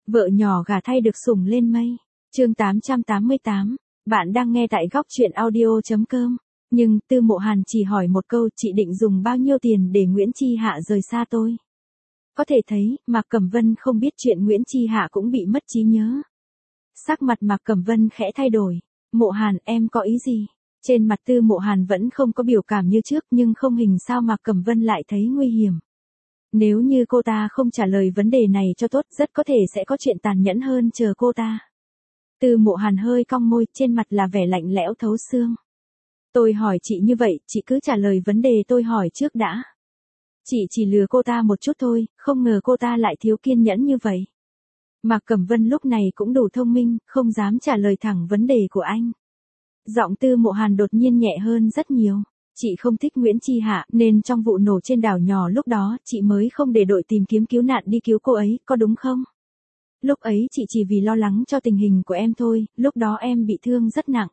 Vợ nhỏ gả thay được sủng lên mây. Chương 888. Bạn đang nghe tại góc truyện audio.com. Nhưng Tư Mộ Hàn chỉ hỏi một câu, chị định dùng bao nhiêu tiền để Nguyễn Chi Hạ rời xa tôi? Có thể thấy, Mạc Cẩm Vân không biết chuyện Nguyễn Chi Hạ cũng bị mất trí nhớ. Sắc mặt Mạc Cẩm Vân khẽ thay đổi. Mộ Hàn, em có ý gì? Trên mặt Tư Mộ Hàn vẫn không có biểu cảm như trước, nhưng không hình sao Mạc Cẩm Vân lại thấy nguy hiểm. Nếu như cô ta không trả lời vấn đề này cho tốt, rất có thể sẽ có chuyện tàn nhẫn hơn chờ cô ta. Tư Mộ Hàn hơi cong môi, trên mặt là vẻ lạnh lẽo thấu xương. Tôi hỏi chị như vậy, chị cứ trả lời vấn đề tôi hỏi trước đã. Chị chỉ lừa cô ta một chút thôi, không ngờ cô ta lại thiếu kiên nhẫn như vậy. Mạc Cẩm Vân lúc này cũng đủ thông minh, không dám trả lời thẳng vấn đề của anh. Giọng Tư Mộ Hàn đột nhiên nhẹ hơn rất nhiều. Chị không thích Nguyễn Chi Hạ, nên trong vụ nổ trên đảo nhỏ lúc đó, chị mới không để đội tìm kiếm cứu nạn đi cứu cô ấy, có đúng không? Lúc ấy chị chỉ vì lo lắng cho tình hình của em thôi, lúc đó em bị thương rất nặng.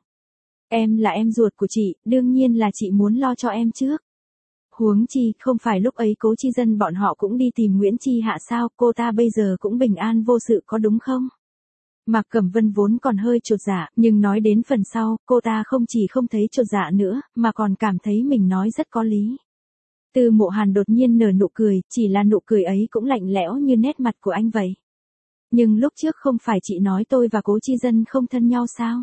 Em là em ruột của chị, đương nhiên là chị muốn lo cho em trước. Huống chi, không phải lúc ấy Cố Chi Dân bọn họ cũng đi tìm Nguyễn Chi Hạ sao, cô ta bây giờ cũng bình an vô sự có đúng không? Mạc Cẩm Vân vốn còn hơi chột dạ, nhưng nói đến phần sau, cô ta không chỉ không thấy chột dạ nữa, mà còn cảm thấy mình nói rất có lý. Tư Mộ Hàn đột nhiên nở nụ cười, chỉ là nụ cười ấy cũng lạnh lẽo như nét mặt của anh vậy. Nhưng lúc trước không phải chị nói tôi và Cố Chi Dân không thân nhau sao?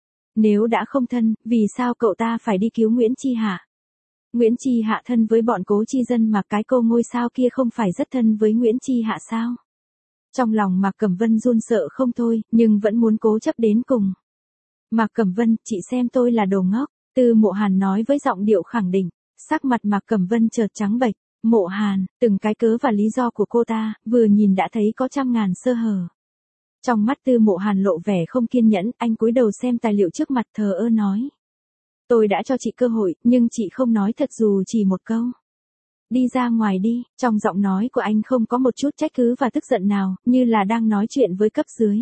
Nếu đã không thân, vì sao cậu ta phải đi cứu Nguyễn Chi Hạ? Nguyễn Chi Hạ thân với bọn Cố Chi Dân mà cái cô ngôi sao kia không phải rất thân với Nguyễn Chi Hạ sao? Trong lòng Mạc Cẩm Vân run sợ không thôi, nhưng vẫn muốn cố chấp đến cùng. Mạc Cẩm Vân, chị xem tôi là đồ ngốc. Tư Mộ Hàn nói với giọng điệu khẳng định. Sắc mặt Mạc Cẩm Vân chợt trắng bệch. Mộ Hàn, từng cái cớ và lý do của cô ta, vừa nhìn đã thấy có trăm ngàn sơ hở. Trong mắt Tư Mộ Hàn lộ vẻ không kiên nhẫn, anh cúi đầu xem tài liệu trước mặt thờ ơ nói. Tôi đã cho chị cơ hội, nhưng chị không nói thật dù chỉ một câu. Đi ra ngoài đi, trong giọng nói của anh không có một chút trách cứ và tức giận nào, như là đang nói chuyện với cấp dưới.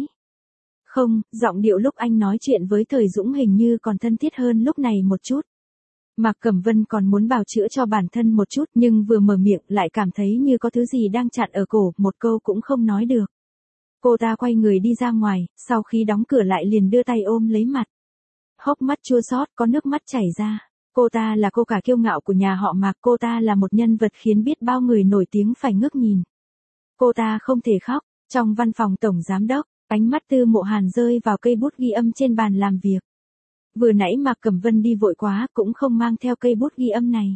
Không, giọng điệu lúc anh nói chuyện với Thời Dũng hình như còn thân thiết hơn lúc này một chút. Mạc Cẩm Vân còn muốn bào chữa cho bản thân một chút, nhưng vừa mở miệng lại cảm thấy như có thứ gì đang chặn ở cổ, một câu cũng không nói được. Cô ta quay người đi ra ngoài, sau khi đóng cửa lại liền đưa tay ôm lấy mặt. Hốc mắt chua xót, có nước mắt chảy ra. Cô ta là cô cả kiêu ngạo của nhà họ Mạc, cô ta là một nhân vật khiến biết bao người nổi tiếng phải ngước nhìn. Cô ta không thể khóc. Trong văn phòng tổng giám đốc, ánh mắt Tư Mộ Hàn rơi vào cây bút ghi âm trên bàn làm việc. Vừa nãy Mạc Cẩm Vân đi vội quá, cũng không mang theo cây bút ghi âm này.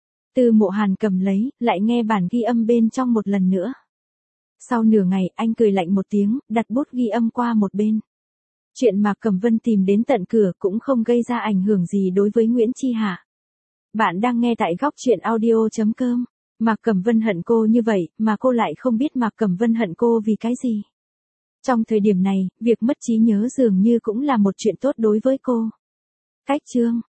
Tư Mộ Hàn cầm lấy, lại nghe bản ghi âm bên trong một lần nữa. Sau nửa ngày, anh cười lạnh một tiếng, đặt bút ghi âm qua một bên. Chuyện Mạc Cẩm Vân tìm đến tận cửa cũng không gây ra ảnh hưởng gì đối với Nguyễn Chi Hạ. Bạn đang nghe tại góc truyện audio.com. Mạc Cẩm Vân hận cô như vậy, mà cô lại không biết Mạc Cẩm Vân hận cô vì cái gì. Trong thời điểm này, việc mất trí nhớ dường như cũng là một chuyện tốt đối với cô. Cách chương